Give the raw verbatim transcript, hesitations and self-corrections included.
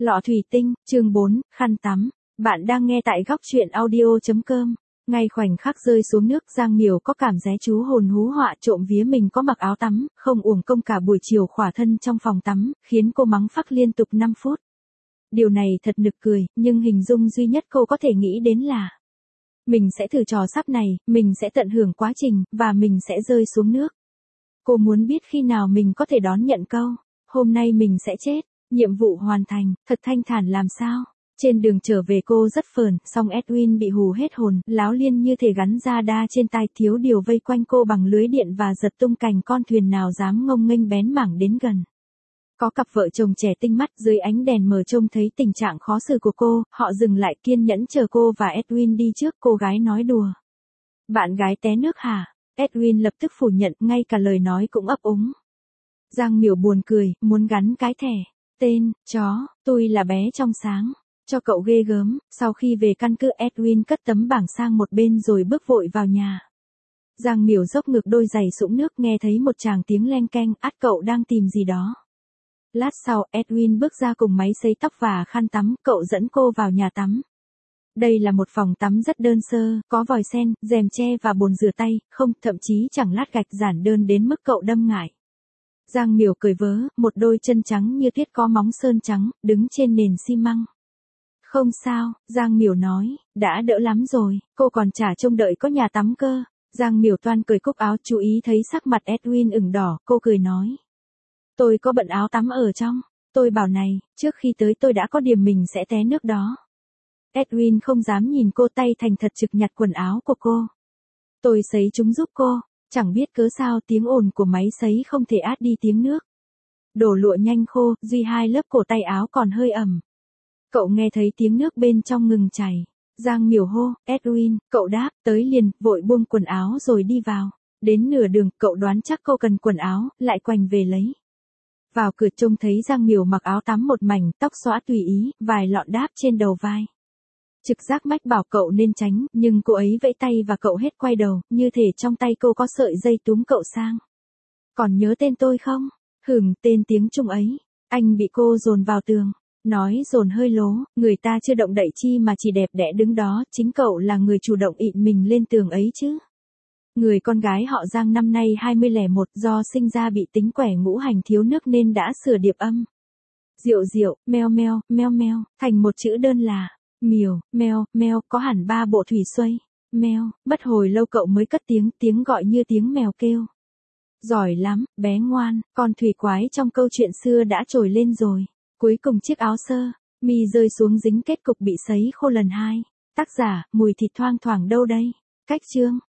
Lọ thủy tinh, chương bốn, khăn tắm. Bạn đang nghe tại góc truyện audio chấm com. Ngay khoảnh khắc rơi xuống nước, Giang Miểu có cảm giác chú hồn hú họa trộm vía mình có mặc áo tắm, không uổng công cả buổi chiều khỏa thân trong phòng tắm, khiến cô mắng phắc liên tục năm phút. Điều này thật nực cười, nhưng hình dung duy nhất cô có thể nghĩ đến là mình sẽ thử trò sắp này, mình sẽ tận hưởng quá trình, và mình sẽ rơi xuống nước. Cô muốn biết khi nào mình có thể đón nhận câu, hôm nay mình sẽ chết. Nhiệm vụ hoàn thành, thật thanh thản làm sao. Trên đường trở về cô rất phờn, song Edwin bị hù hết hồn, láo liên như thể gắn da đa trên tai, thiếu điều vây quanh cô bằng lưới điện và giật tung cành con thuyền nào dám ngông nghênh bén mảng đến gần. Có cặp vợ chồng trẻ tinh mắt dưới ánh đèn mờ trông thấy tình trạng khó xử của cô, họ dừng lại kiên nhẫn chờ cô và Edwin đi trước. Cô gái nói đùa. Bạn gái té nước hả? Edwin lập tức phủ nhận, ngay cả lời nói cũng ấp úng. Giang Miểu buồn cười, muốn gắn cái thẻ. Tên, chó, tôi là bé trong sáng. Cho cậu ghê gớm. Sau khi về căn cứ, Edwin cất tấm bảng sang một bên rồi bước vội vào nhà. Giang Miểu dốc ngược đôi giày sũng nước, nghe thấy một tràng tiếng leng keng, ắt cậu đang tìm gì đó. Lát sau, Edwin bước ra cùng máy sấy tóc và khăn tắm, cậu dẫn cô vào nhà tắm. Đây là một phòng tắm rất đơn sơ, có vòi sen, rèm tre và bồn rửa tay, không, thậm chí chẳng lát gạch, giản đơn đến mức cậu đâm ngại. Giang Miểu cười vớ, một đôi chân trắng như tuyết có móng sơn trắng, đứng trên nền xi măng. Không sao, Giang Miểu nói, đã đỡ lắm rồi, cô còn chả trông đợi có nhà tắm cơ. Giang Miểu toan cởi cúc áo, chú ý thấy sắc mặt Edwin ửng đỏ, cô cười nói. Tôi có bận áo tắm ở trong. Tôi bảo này, trước khi tới tôi đã có điểm mình sẽ té nước đó. Edwin không dám nhìn cô, tay thành thật trực nhặt quần áo của cô. Tôi sấy chúng giúp cô. Chẳng biết cớ sao tiếng ồn của máy sấy không thể át đi tiếng nước. Đổ lụa nhanh khô, duy hai lớp cổ tay áo còn hơi ẩm. Cậu nghe thấy tiếng nước bên trong ngừng chảy. Giang Miểu hô, Edwin, cậu đáp, tới liền, vội buông quần áo rồi đi vào. Đến nửa đường, cậu đoán chắc cô cần quần áo, lại quành về lấy. Vào cửa trông thấy Giang Miểu mặc áo tắm một mảnh, tóc xõa tùy ý, vài lọn đáp trên đầu vai. Trực giác mách bảo cậu nên tránh, nhưng cô ấy vẫy tay và cậu hết quay đầu, như thể trong tay cô có sợi dây túm cậu sang. Còn nhớ tên tôi không? Hửng, tên tiếng Trung ấy. Anh bị cô dồn vào tường. Nói dồn hơi lố, người ta chưa động đậy chi mà chỉ đẹp đẽ đứng đó, chính cậu là người chủ động ịn mình lên tường ấy chứ. Người con gái họ Giang năm nay hai mươi lẻ một, do sinh ra bị tính quẻ ngũ hành thiếu nước nên đã sửa điệp âm. Diệu diệu, meo meo, meo meo, thành một chữ đơn là Miểu, meo, meo, có hẳn ba bộ thủy xuây. Meo, bất hồi lâu cậu mới cất tiếng, tiếng gọi như tiếng mèo kêu. Giỏi lắm, bé ngoan, con thủy quái trong câu chuyện xưa đã trồi lên rồi. Cuối cùng chiếc áo sơ mi rơi xuống dính kết cục bị sấy khô lần hai. Tác giả, mùi thịt thoang thoảng đâu đây. Cách chương.